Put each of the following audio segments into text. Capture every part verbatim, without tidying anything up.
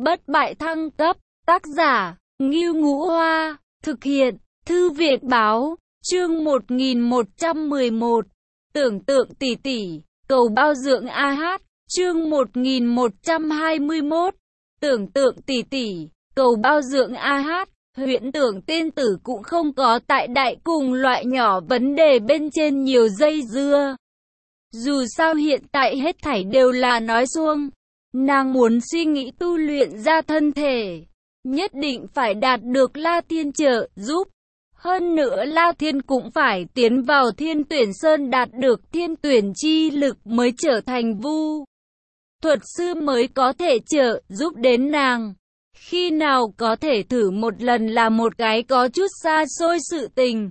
bất bại thăng cấp, tác giả, Ngưu Ngũ Hoa, thực hiện, Thư viện báo, chương một nghìn một trăm mười một, tưởng tượng tỷ tỷ, cầu bao dưỡng a hát, chương một nghìn một trăm hai mươi mốt, tưởng tượng tỷ tỷ, cầu bao dưỡng a hát, huyễn tưởng tiên tử cũng không có tại đại cùng loại nhỏ vấn đề bên trên nhiều dây dưa. Dù sao hiện tại hết thảy đều là nói suông, nàng muốn suy nghĩ tu luyện ra thân thể, nhất định phải đạt được La Thiên trợ giúp. Hơn nữa La Thiên cũng phải tiến vào Thiên Tuyển Sơn đạt được thiên tuyển chi lực mới trở thành vu thuật sư mới có thể trợ giúp đến nàng. Khi nào có thể thử một lần là một cái có chút xa xôi sự tình.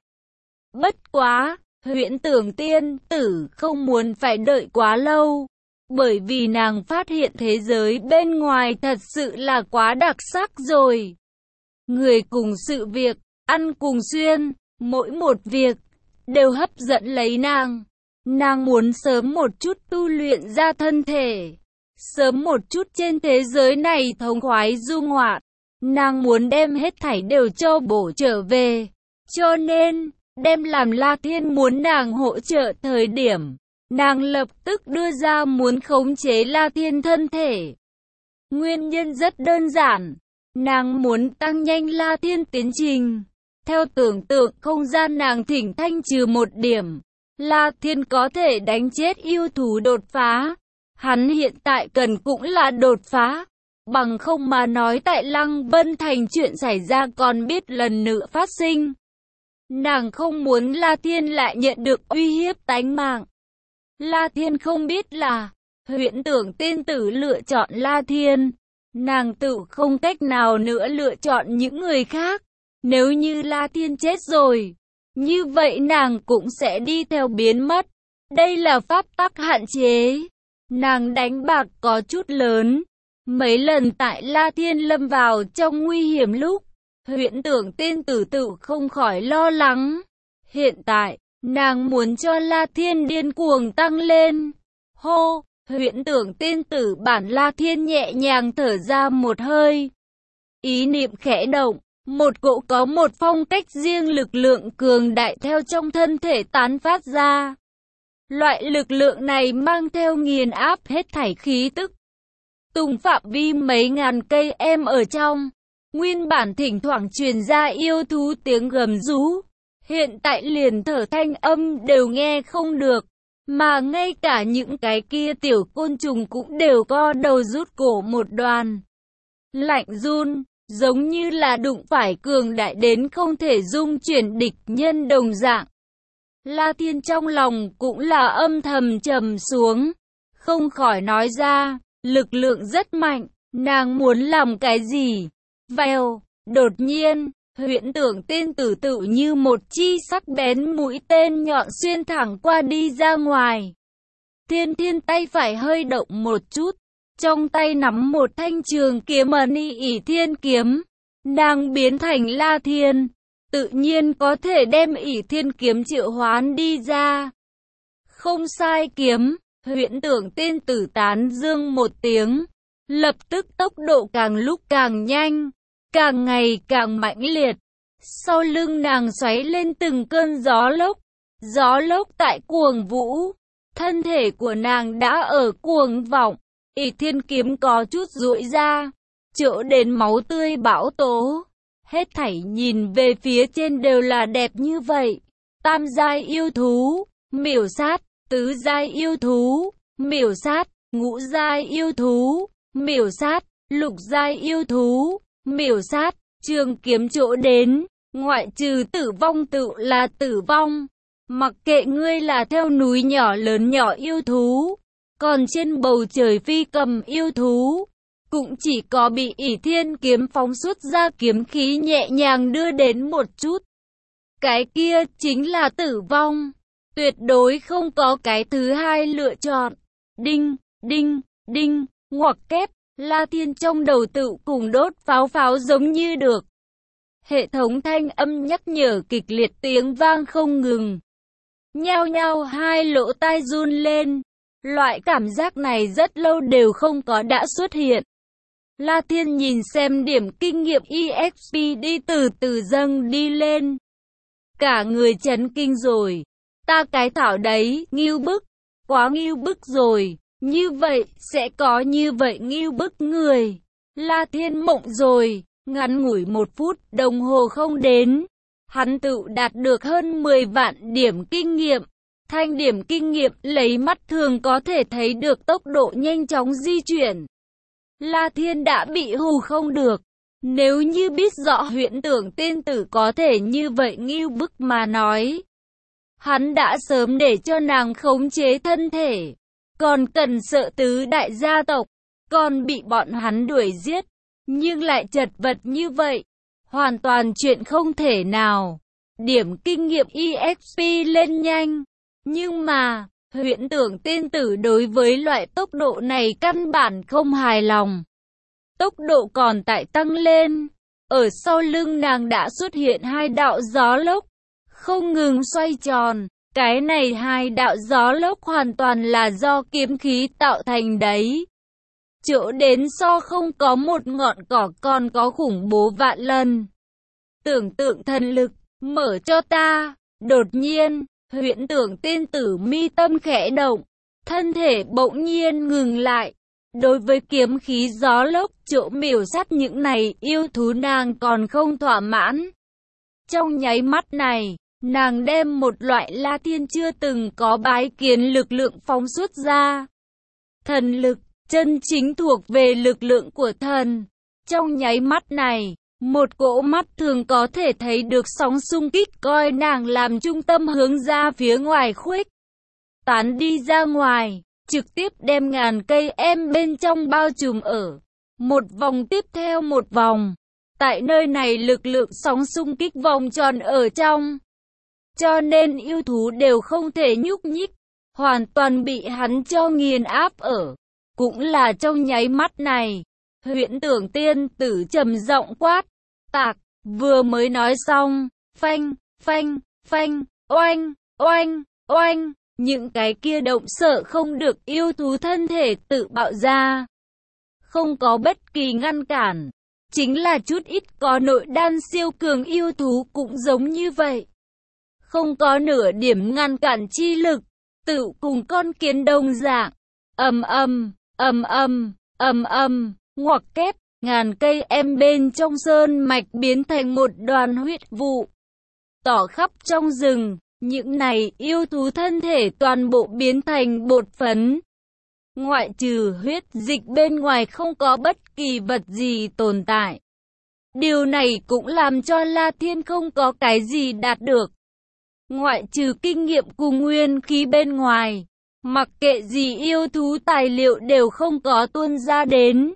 Bất quá, huyễn tưởng tiên tử không muốn phải đợi quá lâu, bởi vì nàng phát hiện thế giới bên ngoài thật sự là quá đặc sắc rồi. Người cùng sự việc, ăn cùng xuyên, mỗi một việc đều hấp dẫn lấy nàng. Nàng muốn sớm một chút tu luyện ra thân thể, sớm một chút trên thế giới này thống khoái du ngoạn. Nàng muốn đem hết thảy đều cho bổ trở về, cho nên đem làm La Thiên muốn nàng hỗ trợ thời điểm, nàng lập tức đưa ra muốn khống chế La Thiên thân thể. Nguyên nhân rất đơn giản, nàng muốn tăng nhanh La Thiên tiến trình. Theo tưởng tượng không gian nàng thỉnh thanh trừ một điểm, La Thiên có thể đánh chết yêu thú đột phá. Hắn hiện tại cần cũng là đột phá, bằng không mà nói tại Lăng Vân Thành chuyện xảy ra còn biết lần nữa phát sinh. Nàng không muốn La Thiên lại nhận được uy hiếp tánh mạng. La Thiên không biết là huyễn tưởng tiên tử lựa chọn La Thiên, nàng tự không cách nào nữa lựa chọn những người khác. Nếu như La Thiên chết rồi, như vậy nàng cũng sẽ đi theo biến mất. Đây là pháp tắc hạn chế. Nàng đánh bạc có chút lớn. Mấy lần tại La Thiên lâm vào trong nguy hiểm lúc, huyễn tưởng tiên tử tự không khỏi lo lắng. Hiện tại, nàng muốn cho La Thiên điên cuồng tăng lên. Hô, huyễn tưởng tiên tử bản La Thiên nhẹ nhàng thở ra một hơi. Ý niệm khẽ động, một cỗ có một phong cách riêng lực lượng cường đại theo trong thân thể tán phát ra. Loại lực lượng này mang theo nghiền áp hết thảy khí tức. Tùng phạm vi mấy ngàn cây em ở trong, nguyên bản thỉnh thoảng truyền ra yêu thú tiếng gầm rú, hiện tại liền thở thanh âm đều nghe không được, mà ngay cả những cái kia tiểu côn trùng cũng đều co đầu rút cổ một đoàn. Lạnh run, giống như là đụng phải cường đại đến không thể dung chuyển địch nhân đồng dạng. La Thiên trong lòng cũng là âm thầm trầm xuống, không khỏi nói ra, lực lượng rất mạnh, nàng muốn làm cái gì? Vèo, đột nhiên, huyễn tưởng tiên tử tự như một chi sắc bén mũi tên nhọn xuyên thẳng qua đi ra ngoài. Thiên Thiên tay phải hơi động một chút, trong tay nắm một thanh trường kiếm Ni ỷ thiên kiếm, nàng biến thành La Thiên. Tự nhiên có thể đem ỷ thiên kiếm triệu hoán đi ra. Không sai kiếm, huyễn tưởng tiên tử tán dương một tiếng. Lập tức tốc độ càng lúc càng nhanh, càng ngày càng mãnh liệt. Sau lưng nàng xoáy lên từng cơn gió lốc. Gió lốc tại cuồng vũ. Thân thể của nàng đã ở cuồng vọng. ỷ thiên kiếm có chút duỗi ra, chỗ đến máu tươi bão tố. Hết thảy nhìn về phía trên đều là đẹp như vậy. Tam giai yêu thú, miểu sát. Tứ giai yêu thú, miểu sát. Ngũ giai yêu thú, miểu sát. Lục giai yêu thú, miểu sát. Trường kiếm chỗ đến, ngoại trừ tử vong tự là tử vong. Mặc kệ ngươi là theo núi nhỏ lớn nhỏ yêu thú, còn trên bầu trời phi cầm yêu thú, cũng chỉ có bị ỷ thiên kiếm phóng xuất ra kiếm khí nhẹ nhàng đưa đến một chút. Cái kia chính là tử vong. Tuyệt đối không có cái thứ hai lựa chọn. Đinh, đinh, đinh, ngoặc kép, La Thiên trong đầu tự cùng đốt pháo pháo giống như được. Hệ thống thanh âm nhắc nhở kịch liệt tiếng vang không ngừng. Nhao nhao hai lỗ tai run lên. Loại cảm giác này rất lâu đều không có đã xuất hiện. La Thiên nhìn xem điểm kinh nghiệm e ích pê đi từ từ dâng đi lên. Cả người chấn kinh rồi. Ta cái thảo đấy, ngưu bức. Quá ngưu bức rồi. Như vậy, sẽ có như vậy ngưu bức người. La Thiên mộng rồi. Ngắn ngủi một phút, đồng hồ không đến. Hắn tự đạt được hơn mười vạn điểm kinh nghiệm. Thanh điểm kinh nghiệm lấy mắt thường có thể thấy được tốc độ nhanh chóng di chuyển. La Thiên đã bị hù không được. Nếu như biết rõ huyễn tưởng tiên tử có thể như vậy ngưu bức mà nói. Hắn đã sớm để cho nàng khống chế thân thể. Còn cần sợ tứ đại gia tộc. Còn bị bọn hắn đuổi giết. Nhưng lại chật vật như vậy. Hoàn toàn chuyện không thể nào. Điểm kinh nghiệm e ích pê lên nhanh. Nhưng mà, huyễn tưởng tiên tử đối với loại tốc độ này căn bản không hài lòng. Tốc độ còn tại tăng lên. Ở sau lưng nàng đã xuất hiện hai đạo gió lốc. Không ngừng xoay tròn. Cái này hai đạo gió lốc hoàn toàn là do kiếm khí tạo thành đấy. Chỗ đến so không có một ngọn cỏ còn có khủng bố vạn lần. Tưởng tượng thần lực, mở cho ta. Đột nhiên, huyễn tưởng tiên tử mi tâm khẽ động. Thân thể bỗng nhiên ngừng lại. Đối với kiếm khí gió lốc, chỗ miểu sát những này yêu thú nàng còn không thỏa mãn. Trong nháy mắt này, nàng đem một loại La Thiên chưa từng có bái kiến lực lượng phóng xuất ra. Thần lực, chân chính thuộc về lực lượng của thần. Trong nháy mắt này, một cỗ mắt thường có thể thấy được sóng xung kích coi nàng làm trung tâm hướng ra phía ngoài khuếch. Tán đi ra ngoài, trực tiếp đem ngàn cây em bên trong bao trùm ở. Một vòng tiếp theo một vòng. Tại nơi này lực lượng sóng xung kích vòng tròn ở trong. Cho nên yêu thú đều không thể nhúc nhích. Hoàn toàn bị hắn cho nghiền áp ở. Cũng là trong nháy mắt này. Huyễn tưởng tiên tử trầm giọng quát. Tạc, vừa mới nói xong. Phanh, phanh, phanh, oanh, oanh, oanh. Những cái kia động sợ không được yêu thú thân thể tự bạo ra. Không có bất kỳ ngăn cản. Chính là chút ít có nội đan siêu cường yêu thú cũng giống như vậy. Không có nửa điểm ngăn cản chi lực. Tự cùng con kiến đồng dạng. Ầm ầm, ầm ầm, ầm ầm, ngoặc kép. Ngàn cây em bên trong sơn mạch biến thành một đoàn huyết vụ. Tỏ khắp trong rừng. Những này yêu thú thân thể toàn bộ biến thành bột phấn. Ngoại trừ huyết dịch bên ngoài không có bất kỳ vật gì tồn tại. Điều này cũng làm cho La Thiên không có cái gì đạt được. Ngoại trừ kinh nghiệm cùng nguyên khí bên ngoài. Mặc kệ gì yêu thú tài liệu đều không có tuôn ra đến.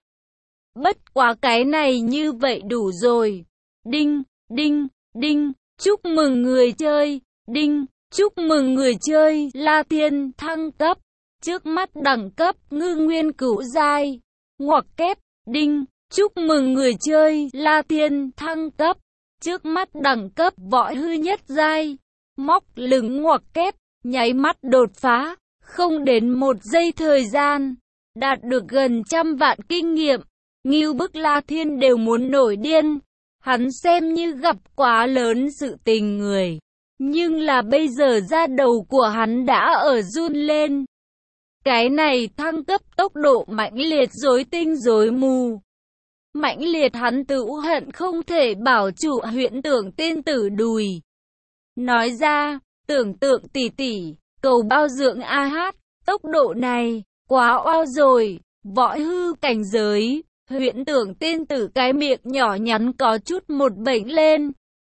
Bất quá cái này như vậy đủ rồi. Đinh, đinh, đinh, chúc mừng người chơi. Đinh, chúc mừng người chơi, La Thiên thăng cấp. Trước mắt đẳng cấp, ngư nguyên cửu giai. Ngoặc kép, đinh, chúc mừng người chơi, La Thiên thăng cấp. Trước mắt đẳng cấp, võ hư nhất giai. Móc lửng ngoặc kép, nháy mắt đột phá. Không đến một giây thời gian. Đạt được gần trăm vạn kinh nghiệm. Ngưu bức La Thiên đều muốn nổi điên. Hắn xem như gặp quá lớn sự tình người. Nhưng là bây giờ da đầu của hắn đã ở run lên. Cái này thăng cấp tốc độ mãnh liệt rối tinh rối mù. Mãnh liệt hắn tự hận không thể bảo chủ huyễn tưởng tiên tử đùi. Nói ra, tưởng tượng tỷ tỷ, cầu bao dưỡng a hát, tốc độ này, quá oao rồi, võ hư cảnh giới. Huyễn tưởng tiên tử cái miệng nhỏ nhắn có chút một bệnh lên.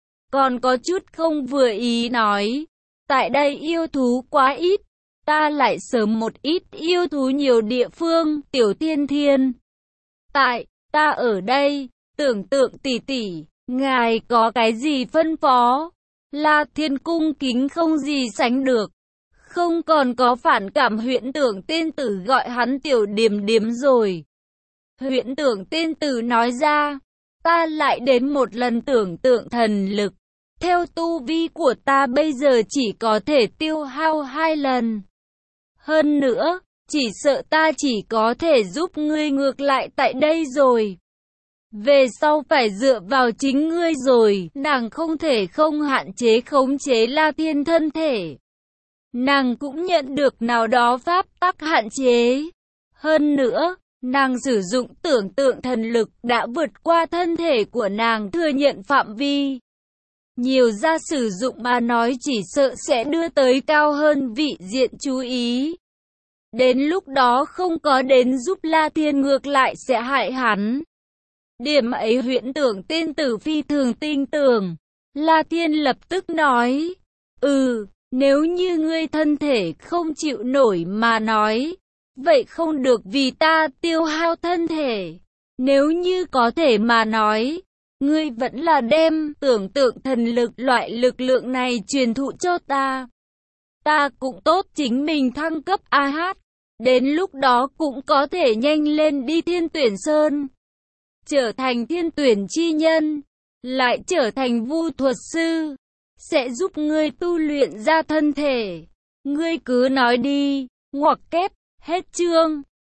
Còn có chút không vừa ý nói. Tại đây yêu thú quá ít. Ta lại sớm một ít yêu thú nhiều địa phương, tiểu tiên thiên. Tại, ta ở đây, tưởng tượng tỷ tỷ, ngài có cái gì phân phó? La Thiên cung kính không gì sánh được. Không còn có phản cảm huyễn tưởng tiên tử gọi hắn tiểu điềm điếm rồi. Huyễn tưởng tiên tử nói ra, ta lại đến một lần tưởng tượng thần lực. Theo tu vi của ta bây giờ chỉ có thể tiêu hao hai lần. Hơn nữa, chỉ sợ ta chỉ có thể giúp ngươi ngược lại tại đây rồi. Về sau phải dựa vào chính ngươi rồi. Nàng không thể không hạn chế khống chế La Thiên thân thể. Nàng cũng nhận được nào đó pháp tắc hạn chế. Hơn nữa, nàng sử dụng tưởng tượng thần lực đã vượt qua thân thể của nàng thừa nhận phạm vi. Nhiều ra sử dụng mà nói chỉ sợ sẽ đưa tới cao hơn vị diện chú ý. Đến lúc đó không có đến giúp La Thiên ngược lại sẽ hại hắn. Điểm ấy huyễn tưởng tiên tử phi thường tin tưởng. La Thiên lập tức nói, ừ, nếu như ngươi thân thể không chịu nổi mà nói, vậy không được vì ta tiêu hao thân thể. Nếu như có thể mà nói, ngươi vẫn là đem tưởng tượng thần lực loại lực lượng này truyền thụ cho ta. Ta cũng tốt chính mình thăng cấp a hát. Đến lúc đó cũng có thể nhanh lên đi Thiên Tuyển Sơn. Trở thành thiên tuyển chi nhân. Lại trở thành vu thuật sư. Sẽ giúp ngươi tu luyện ra thân thể. Ngươi cứ nói đi. Ngoặc kép. Hết chương.